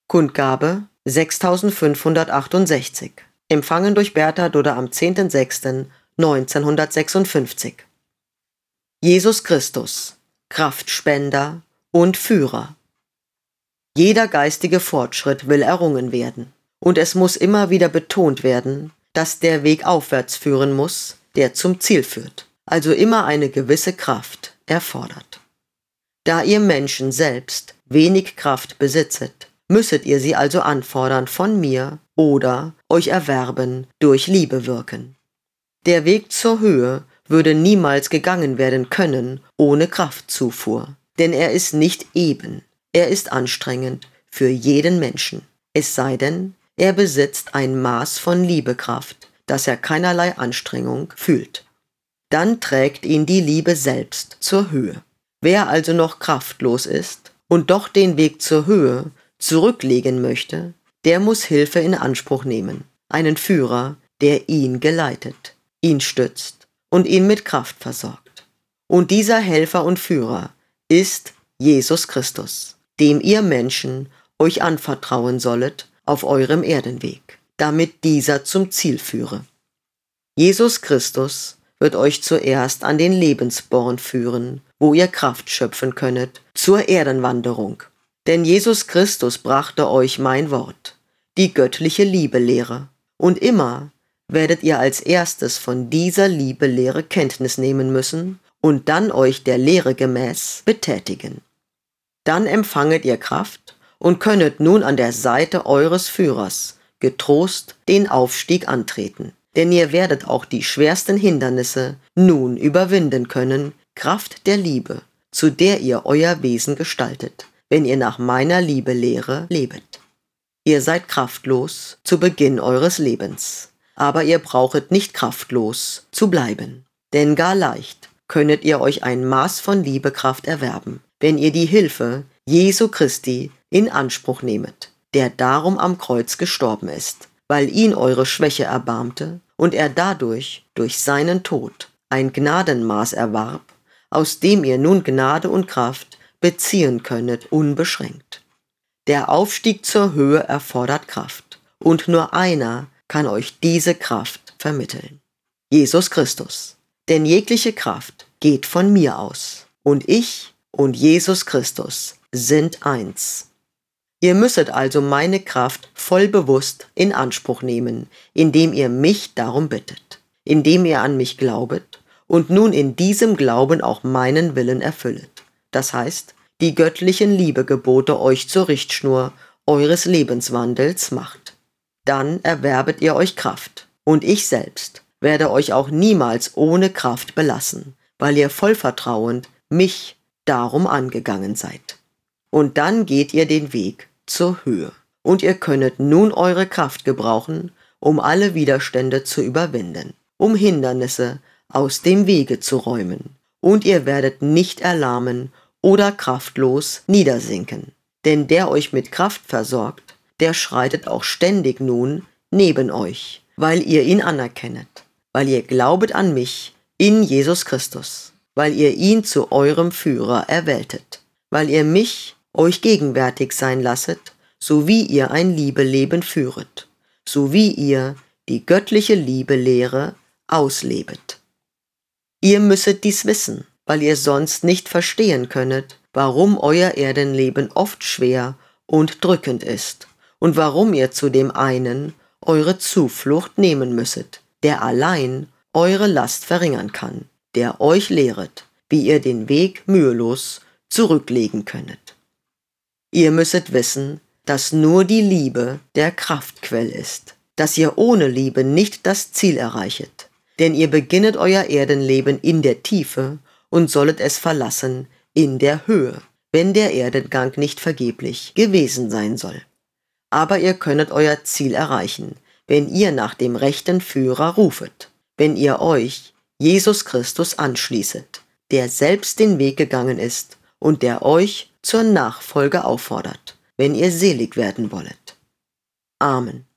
Kundgabe 6568. Empfangen durch Bertha Dudder am 10.06.1956. Jesus Christus, Kraftspender und Führer. Jeder geistige Fortschritt will errungen werden. Und es muss immer wieder betont werden, dass der Weg aufwärts führen muss, der zum Ziel führt, also immer eine gewisse Kraft erfordert. Da ihr Menschen selbst wenig Kraft besitzet, müsstet ihr sie also anfordern von mir oder euch erwerben durch Liebe wirken. Der Weg zur Höhe würde niemals gegangen werden können ohne Kraftzufuhr, denn er ist nicht eben, er ist anstrengend für jeden Menschen, es sei denn, er besitzt ein Maß von Liebekraft, dass er keinerlei Anstrengung fühlt. Dann trägt ihn die Liebe selbst zur Höhe. Wer also noch kraftlos ist und doch den Weg zur Höhe zurücklegen möchte, der muss Hilfe in Anspruch nehmen, einen Führer, der ihn geleitet, ihn stützt und ihn mit Kraft versorgt. Und dieser Helfer und Führer ist Jesus Christus, dem ihr Menschen euch anvertrauen sollet auf eurem Erdenweg, damit dieser zum Ziel führe. Jesus Christus wird euch zuerst an den Lebensborn führen, wo ihr Kraft schöpfen könnet, zur Erdenwanderung. Denn Jesus Christus brachte euch mein Wort, die göttliche Liebelehre. Und immer werdet ihr als erstes von dieser Liebelehre Kenntnis nehmen müssen und dann euch der Lehre gemäß betätigen. Dann empfanget ihr Kraft und könnet nun an der Seite eures Führers getrost den Aufstieg antreten. Denn ihr werdet auch die schwersten Hindernisse nun überwinden können, Kraft der Liebe, zu der ihr euer Wesen gestaltet, wenn ihr nach meiner Liebelehre lebet. Ihr seid kraftlos zu Beginn eures Lebens, aber ihr brauchet nicht kraftlos zu bleiben. Denn gar leicht könnet ihr euch ein Maß von Liebekraft erwerben, wenn ihr die Hilfe Jesu Christi in Anspruch nehmet, der darum am Kreuz gestorben ist, weil ihn eure Schwäche erbarmte und er dadurch durch seinen Tod ein Gnadenmaß erwarb, aus dem ihr nun Gnade und Kraft beziehen könnet unbeschränkt. Der Aufstieg zur Höhe erfordert Kraft, und nur einer kann euch diese Kraft vermitteln. Jesus Christus. Denn jegliche Kraft geht von mir aus, und ich und Jesus Christus sind eins. Ihr müsstet also meine Kraft voll bewusst in Anspruch nehmen, indem ihr mich darum bittet, indem ihr an mich glaubet und nun in diesem Glauben auch meinen Willen erfüllet. Das heißt, die göttlichen Liebegebote euch zur Richtschnur eures Lebenswandels macht. Dann erwerbet ihr euch Kraft, und ich selbst werde euch auch niemals ohne Kraft belassen, weil ihr voll Vertrauen mich darum angegangen seid. Und dann geht ihr den Weg zur Höhe. Und ihr könnet nun eure Kraft gebrauchen, um alle Widerstände zu überwinden, um Hindernisse aus dem Wege zu räumen. Und ihr werdet nicht erlahmen oder kraftlos niedersinken. Denn der euch mit Kraft versorgt, der schreitet auch ständig nun neben euch, weil ihr ihn anerkennet, weil ihr glaubet an mich in Jesus Christus, weil ihr ihn zu eurem Führer erwähltet, weil ihr mich euch gegenwärtig sein lasset, so wie ihr ein Liebeleben führet, so wie ihr die göttliche Liebelehre auslebet. Ihr müsset dies wissen, weil ihr sonst nicht verstehen könnet, warum euer Erdenleben oft schwer und drückend ist und warum ihr zu dem einen eure Zuflucht nehmen müsset, der allein eure Last verringern kann, der euch lehret, wie ihr den Weg mühelos zurücklegen könnet. Ihr müsset wissen, dass nur die Liebe der Kraftquell ist, dass ihr ohne Liebe nicht das Ziel erreichet, denn ihr beginnet euer Erdenleben in der Tiefe und sollet es verlassen in der Höhe, wenn der Erdengang nicht vergeblich gewesen sein soll. Aber ihr könnet euer Ziel erreichen, wenn ihr nach dem rechten Führer rufet, wenn ihr euch Jesus Christus anschließet, der selbst den Weg gegangen ist und der euch zur Nachfolge auffordert, wenn ihr selig werden wollet. Amen.